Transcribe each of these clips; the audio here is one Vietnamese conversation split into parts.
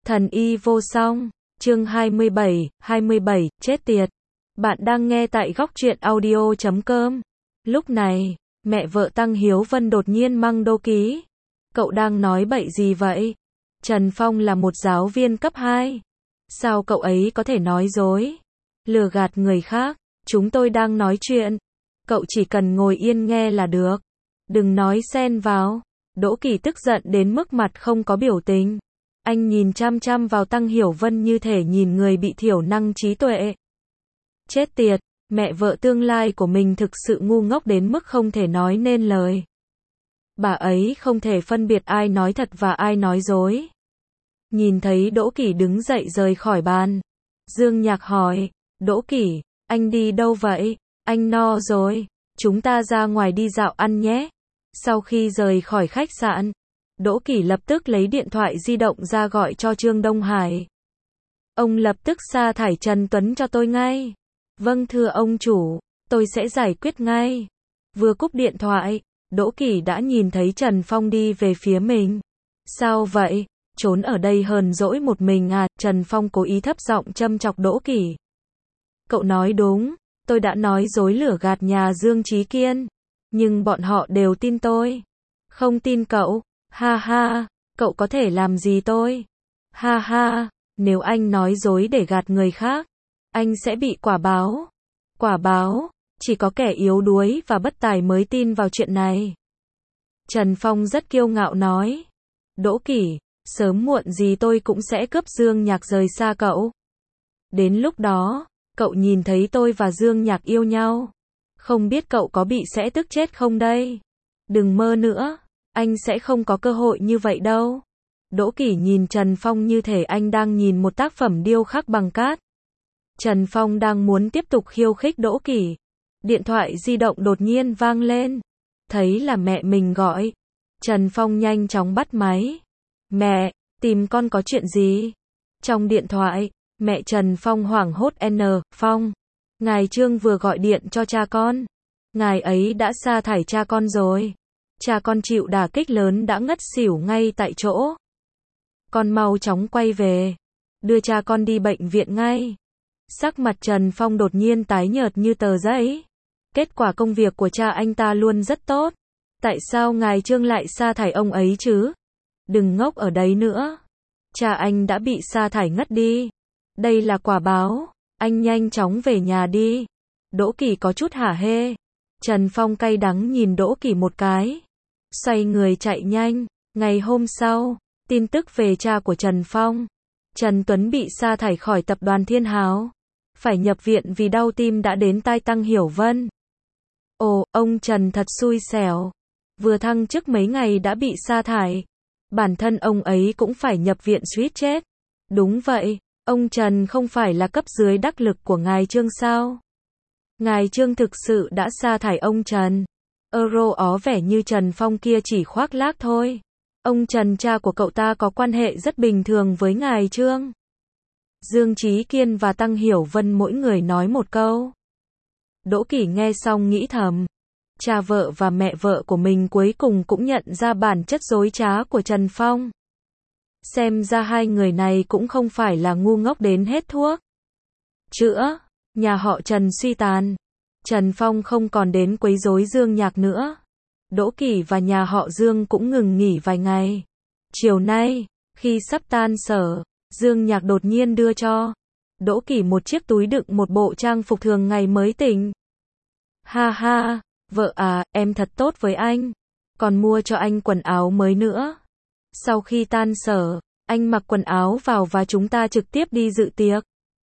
Thần y vô song, chương 27, chết tiệt. Bạn đang nghe tại góc truyện audio.com. Lúc này, mẹ vợ Tăng Hiếu Vân đột nhiên mắng Đỗ Ký. Cậu đang nói bậy gì vậy? Trần Phong là một giáo viên cấp 2. Sao cậu ấy có thể nói dối? Lừa gạt người khác, chúng tôi đang nói chuyện. Cậu chỉ cần ngồi yên nghe là được. Đừng nói xen vào. Đỗ Kỳ tức giận đến mức mặt không có biểu tình. Anh nhìn chăm chăm vào Tăng Hiểu Vân như thể nhìn người bị thiểu năng trí tuệ. Chết tiệt, mẹ vợ tương lai của mình thực sự ngu ngốc đến mức không thể nói nên lời. Bà ấy không thể phân biệt ai nói thật và ai nói dối. Nhìn thấy Đỗ Kỳ đứng dậy rời khỏi bàn, Dương Nhạc hỏi, Đỗ Kỳ, anh đi đâu vậy? Anh no rồi, chúng ta ra ngoài đi dạo ăn nhé. Sau khi rời khỏi khách sạn, Đỗ Kỳ lập tức lấy điện thoại di động ra gọi cho Trương Đông Hải. Ông lập tức sa thải Trần Tuấn cho tôi ngay. Vâng thưa ông chủ, tôi sẽ giải quyết ngay. Vừa cúp điện thoại, Đỗ Kỳ đã nhìn thấy Trần Phong đi về phía mình. Sao vậy? Trốn ở đây hờn dỗi một mình à? Trần Phong cố ý thấp giọng châm chọc Đỗ Kỳ. Cậu nói đúng, tôi đã nói dối lửa gạt nhà Dương Chí Kiên. Nhưng bọn họ đều tin tôi. Không tin cậu. Ha ha, cậu có thể làm gì tôi? Ha ha, nếu anh nói dối để gạt người khác, anh sẽ bị quả báo. Quả báo, chỉ có kẻ yếu đuối và bất tài mới tin vào chuyện này. Trần Phong rất kiêu ngạo nói. Đỗ Kỳ, sớm muộn gì tôi cũng sẽ cướp Dương Nhạc rời xa cậu. Đến lúc đó, cậu nhìn thấy tôi và Dương Nhạc yêu nhau. Không biết cậu có bị sẽ tức chết không đây? Đừng mơ nữa. Anh sẽ không có cơ hội như vậy đâu. Đỗ Kỳ nhìn Trần Phong như thể anh đang nhìn một tác phẩm điêu khắc bằng cát. Trần Phong đang muốn tiếp tục khiêu khích Đỗ Kỳ. Điện thoại di động đột nhiên vang lên. Thấy là mẹ mình gọi. Trần Phong nhanh chóng bắt máy. Mẹ, tìm con có chuyện gì? Trong điện thoại, mẹ Trần Phong hoảng hốt Phong. Ngài Trương vừa gọi điện cho cha con. Ngài ấy đã sa thải cha con rồi. Cha con chịu đả kích lớn đã ngất xỉu ngay tại chỗ. Con mau chóng quay về. Đưa cha con đi bệnh viện ngay. Sắc mặt Trần Phong đột nhiên tái nhợt như tờ giấy. Kết quả công việc của cha anh ta luôn rất tốt. Tại sao ngài Trương lại sa thải ông ấy chứ? Đừng ngốc ở đấy nữa. Cha anh đã bị sa thải ngất đi. Đây là quả báo. Anh nhanh chóng về nhà đi. Đỗ Kỳ có chút hả hê. Trần Phong cay đắng nhìn Đỗ Kỳ một cái. Xoay người chạy nhanh. Ngày hôm sau, tin tức về cha của Trần Phong. Trần Tuấn bị sa thải khỏi tập đoàn Thiên Hào. Phải nhập viện vì đau tim đã đến tai Tăng Hiểu Vân. Ồ, ông Trần thật xui xẻo. Vừa thăng chức mấy ngày đã bị sa thải. Bản thân ông ấy cũng phải nhập viện suýt chết. Đúng vậy, ông Trần không phải là cấp dưới đắc lực của ngài Trương sao? Ngài Trương thực sự đã sa thải ông Trần. Euro ó vẻ như Trần Phong kia chỉ khoác lác thôi. Ông Trần cha của cậu ta có quan hệ rất bình thường với ngài Trương. Dương Chí Kiên và Tăng Hiểu Vân mỗi người nói một câu. Đỗ Kỳ nghe xong nghĩ thầm. Cha vợ và mẹ vợ của mình cuối cùng cũng nhận ra bản chất dối trá của Trần Phong. Xem ra hai người này cũng không phải là ngu ngốc đến hết thuốc. Chữa, nhà họ Trần suy tàn. Trần Phong không còn đến quấy rối Dương Nhạc nữa. Đỗ Kỳ và nhà họ Dương cũng ngừng nghỉ vài ngày. Chiều nay, khi sắp tan sở, Dương Nhạc đột nhiên đưa cho Đỗ Kỳ một chiếc túi đựng một bộ trang phục thường ngày mới tỉnh. Ha ha, vợ à, em thật tốt với anh. Còn mua cho anh quần áo mới nữa. Sau khi tan sở, anh mặc quần áo vào và chúng ta trực tiếp đi dự tiệc.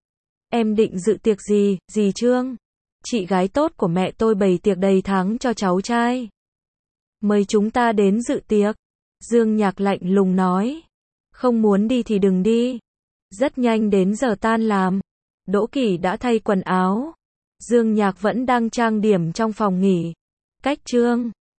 Em định dự tiệc gì, dì Trương? Chị gái tốt của mẹ tôi bày tiệc đầy tháng cho cháu trai. Mời chúng ta đến dự tiệc. Dương Nhạc lạnh lùng nói. Không muốn đi thì đừng đi. Rất nhanh đến giờ tan làm. Đỗ Kỳ đã thay quần áo. Dương Nhạc vẫn đang trang điểm trong phòng nghỉ. Cách Trương